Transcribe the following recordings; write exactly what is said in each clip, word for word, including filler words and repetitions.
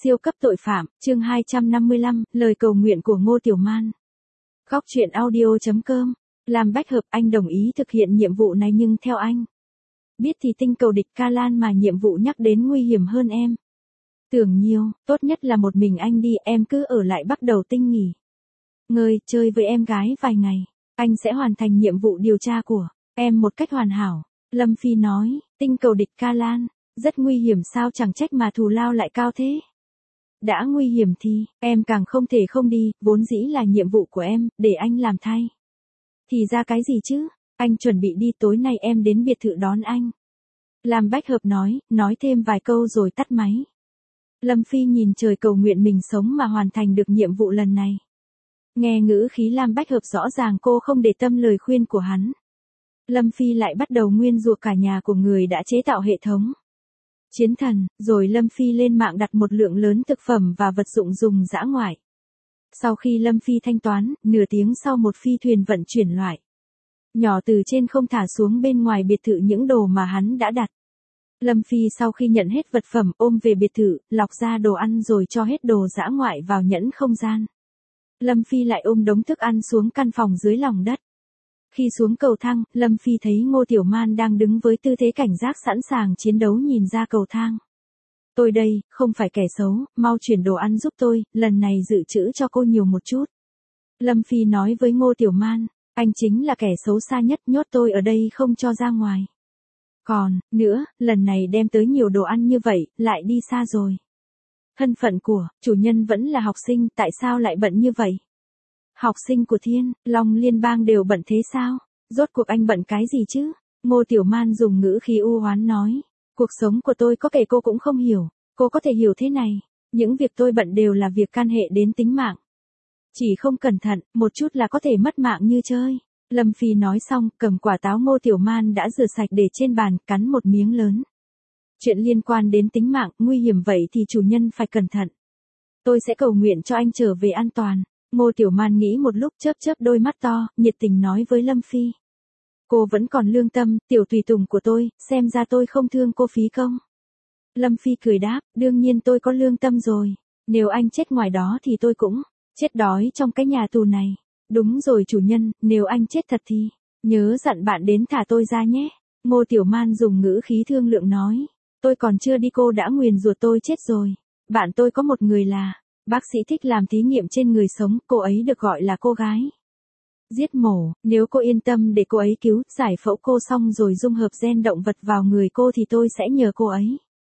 Siêu cấp tội phạm, chương hai trăm năm mươi lăm, lời cầu nguyện của Ngô Tiểu Man. Góc truyện audio chấm com. Làm bách hợp, anh đồng ý thực hiện nhiệm vụ này nhưng theo anh. Biết thì tinh cầu địch Ca Lan mà nhiệm vụ nhắc đến nguy hiểm hơn em. Tưởng nhiều, tốt nhất là một mình anh đi, em cứ ở lại bắt đầu tinh nghỉ. Ngơi, chơi với em gái vài ngày. Anh sẽ hoàn thành nhiệm vụ điều tra của em một cách hoàn hảo. Lâm Phi nói, tinh cầu địch Ca Lan. Rất nguy hiểm sao, chẳng trách mà thù lao lại cao thế. Đã nguy hiểm thì, em càng không thể không đi, vốn dĩ là nhiệm vụ của em, để anh làm thay. Thì ra cái gì chứ, anh chuẩn bị đi, tối nay em đến biệt thự đón anh. Lam Bách Hợp nói, nói thêm vài câu rồi tắt máy. Lâm Phi nhìn trời cầu nguyện mình sống mà hoàn thành được nhiệm vụ lần này. Nghe ngữ khí Lam Bách Hợp rõ ràng cô không để tâm lời khuyên của hắn. Lâm Phi lại bắt đầu nguyên rủa cả nhà của người đã chế tạo hệ thống chiến thần, rồi Lâm Phi lên mạng đặt một lượng lớn thực phẩm và vật dụng dùng dã ngoại. Sau khi Lâm Phi thanh toán, nửa tiếng sau một phi thuyền vận chuyển loại nhỏ từ trên không thả xuống bên ngoài biệt thự những đồ mà hắn đã đặt. Lâm Phi sau khi nhận hết vật phẩm ôm về biệt thự, lọc ra đồ ăn rồi cho hết đồ dã ngoại vào nhẫn không gian. Lâm Phi lại ôm đống thức ăn xuống căn phòng dưới lòng đất. Khi xuống cầu thang, Lâm Phi thấy Ngô Tiểu Man đang đứng với tư thế cảnh giác sẵn sàng chiến đấu nhìn ra cầu thang. Tôi đây, không phải kẻ xấu, mau chuyển đồ ăn giúp tôi, lần này dự trữ cho cô nhiều một chút. Lâm Phi nói với Ngô Tiểu Man, anh chính là kẻ xấu xa nhất, nhốt tôi ở đây không cho ra ngoài. Còn, nữa, lần này đem tới nhiều đồ ăn như vậy, lại đi xa rồi. Thân phận của chủ nhân vẫn là học sinh, tại sao lại bận như vậy? Học sinh của Thiên, Long Liên bang đều bận thế sao? Rốt cuộc anh bận cái gì chứ? Ngô Tiểu Man dùng ngữ khí u oán nói. Cuộc sống của tôi có kể cô cũng không hiểu. Cô có thể hiểu thế này. Những việc tôi bận đều là việc can hệ đến tính mạng. Chỉ không cẩn thận, một chút là có thể mất mạng như chơi. Lâm Phi nói xong, cầm quả táo Ngô Tiểu Man đã rửa sạch để trên bàn, cắn một miếng lớn. Chuyện liên quan đến tính mạng, nguy hiểm vậy thì chủ nhân phải cẩn thận. Tôi sẽ cầu nguyện cho anh trở về an toàn. Ngô Tiểu Man nghĩ một lúc, chớp chớp đôi mắt to, nhiệt tình nói với Lâm Phi. Cô vẫn còn lương tâm, tiểu tùy tùng của tôi, xem ra tôi không thương cô phí công. Lâm Phi cười đáp, đương nhiên tôi có lương tâm rồi. Nếu anh chết ngoài đó thì tôi cũng chết đói trong cái nhà tù này. Đúng rồi chủ nhân, nếu anh chết thật thì nhớ dặn bạn đến thả tôi ra nhé. Ngô Tiểu Man dùng ngữ khí thương lượng nói. Tôi còn chưa đi cô đã nguyền rủa tôi chết rồi. Bạn tôi có một người là bác sĩ thích làm thí nghiệm trên người sống, cô ấy được gọi là cô gái giết mổ, nếu cô yên tâm để cô ấy cứu, giải phẫu cô xong rồi dung hợp gen động vật vào người cô thì tôi sẽ nhờ cô ấy.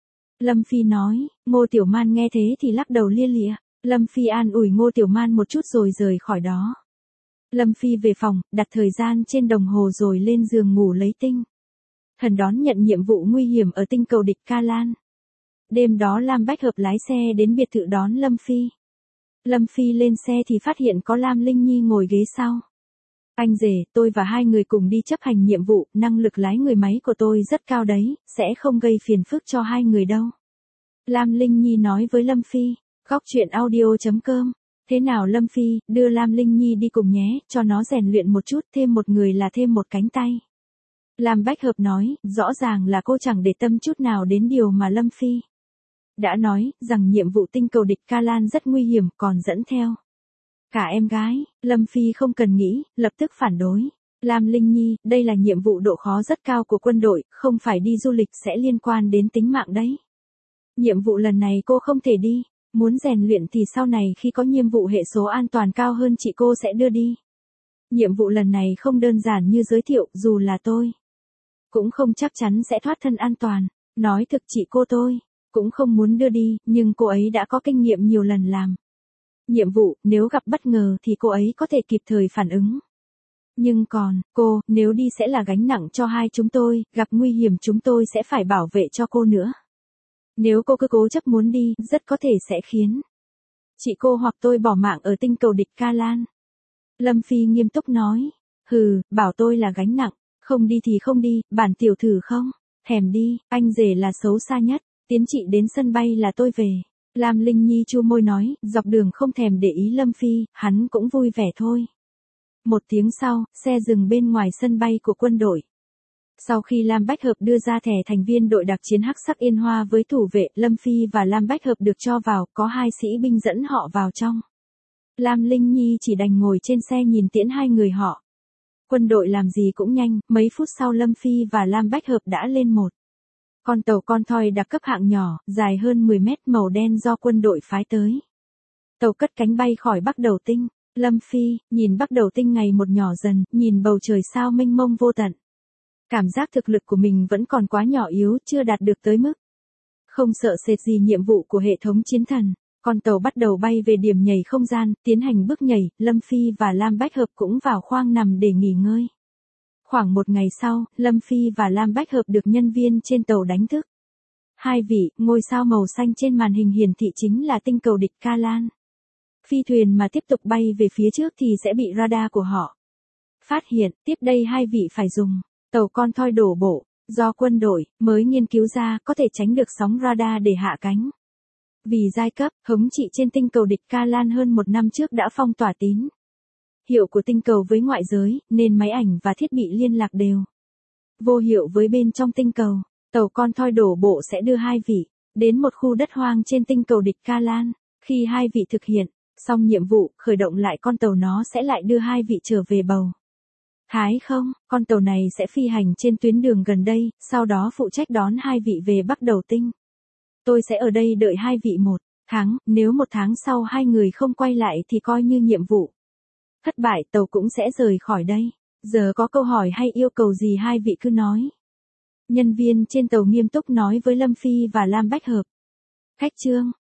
Lâm Phi nói, Ngô Tiểu Man nghe thế thì lắc đầu lia lịa. Lâm Phi an ủi Ngô Tiểu Man một chút rồi rời khỏi đó. Lâm Phi về phòng, đặt thời gian trên đồng hồ rồi lên giường ngủ lấy tinh thần đón nhận nhiệm vụ nguy hiểm ở tinh cầu địch Ca Lan. Đêm đó Lam Bách Hợp lái xe đến biệt thự đón Lâm Phi. Lâm Phi lên xe thì phát hiện có Lam Linh Nhi ngồi ghế sau. Anh rể, tôi và hai người cùng đi chấp hành nhiệm vụ, năng lực lái người máy của tôi rất cao đấy, sẽ không gây phiền phức cho hai người đâu. Lam Linh Nhi nói với Lâm Phi, góc truyện audio chấm com. Thế nào Lâm Phi, đưa Lam Linh Nhi đi cùng nhé, cho nó rèn luyện một chút, thêm một người là thêm một cánh tay. Lam Bách Hợp nói, rõ ràng là cô chẳng để tâm chút nào đến điều mà Lâm Phi đã nói, rằng nhiệm vụ tinh cầu địch Ca Lan rất nguy hiểm, còn dẫn theo cả em gái. Lâm Phi không cần nghĩ, lập tức phản đối. Lam Linh Nhi, đây là nhiệm vụ độ khó rất cao của quân đội, không phải đi du lịch sẽ liên quan đến tính mạng đấy. Nhiệm vụ lần này cô không thể đi, muốn rèn luyện thì sau này khi có nhiệm vụ hệ số an toàn cao hơn chị cô sẽ đưa đi. Nhiệm vụ lần này không đơn giản như giới thiệu, dù là tôi cũng không chắc chắn sẽ thoát thân an toàn. Nói thực chị cô tôi cũng không muốn đưa đi, nhưng cô ấy đã có kinh nghiệm nhiều lần làm nhiệm vụ, nếu gặp bất ngờ thì cô ấy có thể kịp thời phản ứng. Nhưng còn, cô, nếu đi sẽ là gánh nặng cho hai chúng tôi, gặp nguy hiểm chúng tôi sẽ phải bảo vệ cho cô nữa. Nếu cô cứ cố chấp muốn đi, rất có thể sẽ khiến chị cô hoặc tôi bỏ mạng ở tinh cầu địch Ca Lan. Lâm Phi nghiêm túc nói, hừ, bảo tôi là gánh nặng, không đi thì không đi, bản tiểu thử không thèm đi, anh rể là xấu xa nhất, tiến chị đến sân bay là tôi về. Lam Linh Nhi chu môi nói, dọc đường không thèm để ý Lâm Phi, hắn cũng vui vẻ thôi. Một tiếng sau, xe dừng bên ngoài sân bay của quân đội. Sau khi Lam Bách Hợp đưa ra thẻ thành viên đội đặc chiến Hắc Sắc Yên Hoa với thủ vệ, Lâm Phi và Lam Bách Hợp được cho vào, có hai sĩ binh dẫn họ vào trong. Lam Linh Nhi chỉ đành ngồi trên xe nhìn tiễn hai người họ. Quân đội làm gì cũng nhanh, mấy phút sau Lâm Phi và Lam Bách Hợp đã lên một con tàu con thoi đặc cấp hạng nhỏ, dài hơn mười mét, màu đen do quân đội phái tới. Tàu cất cánh bay khỏi Bắc Đầu Tinh. Lâm Phi nhìn Bắc Đầu Tinh ngày một nhỏ dần, nhìn bầu trời sao mênh mông vô tận. Cảm giác thực lực của mình vẫn còn quá nhỏ yếu, chưa đạt được tới mức không sợ sệt gì nhiệm vụ của hệ thống chiến thần. Con tàu bắt đầu bay về điểm nhảy không gian, tiến hành bước nhảy, Lâm Phi và Lam Bách Hợp cũng vào khoang nằm để nghỉ ngơi. Khoảng một ngày sau, Lâm Phi và Lam Bách Hợp được nhân viên trên tàu đánh thức. Hai vị, ngôi sao màu xanh trên màn hình hiển thị chính là tinh cầu địch Ca Lan. Phi thuyền mà tiếp tục bay về phía trước thì sẽ bị radar của họ phát hiện, tiếp đây hai vị phải dùng tàu con thoi đổ bộ, do quân đội mới nghiên cứu ra, có thể tránh được sóng radar để hạ cánh. Vì giai cấp, thống trị trên tinh cầu địch Ca Lan hơn một năm trước đã phong tỏa tín hiệu của tinh cầu với ngoại giới, nên máy ảnh và thiết bị liên lạc đều vô hiệu với bên trong tinh cầu. Tàu con thoi đổ bộ sẽ đưa hai vị đến một khu đất hoang trên tinh cầu địch Ca Lan. Khi hai vị thực hiện xong nhiệm vụ, khởi động lại con tàu, nó sẽ lại đưa hai vị trở về bầu Thái không. Con tàu này sẽ phi hành trên tuyến đường gần đây, sau đó phụ trách đón hai vị về Bắc Đầu Tinh. Tôi sẽ ở đây đợi hai vị một tháng, nếu một tháng sau hai người không quay lại thì coi như nhiệm vụ thất bại, tàu cũng sẽ rời khỏi đây. Giờ có câu hỏi hay yêu cầu gì hai vị cứ nói. Nhân viên trên tàu nghiêm túc nói với Lâm Phi và Lam Bách Hợp. Khách trương,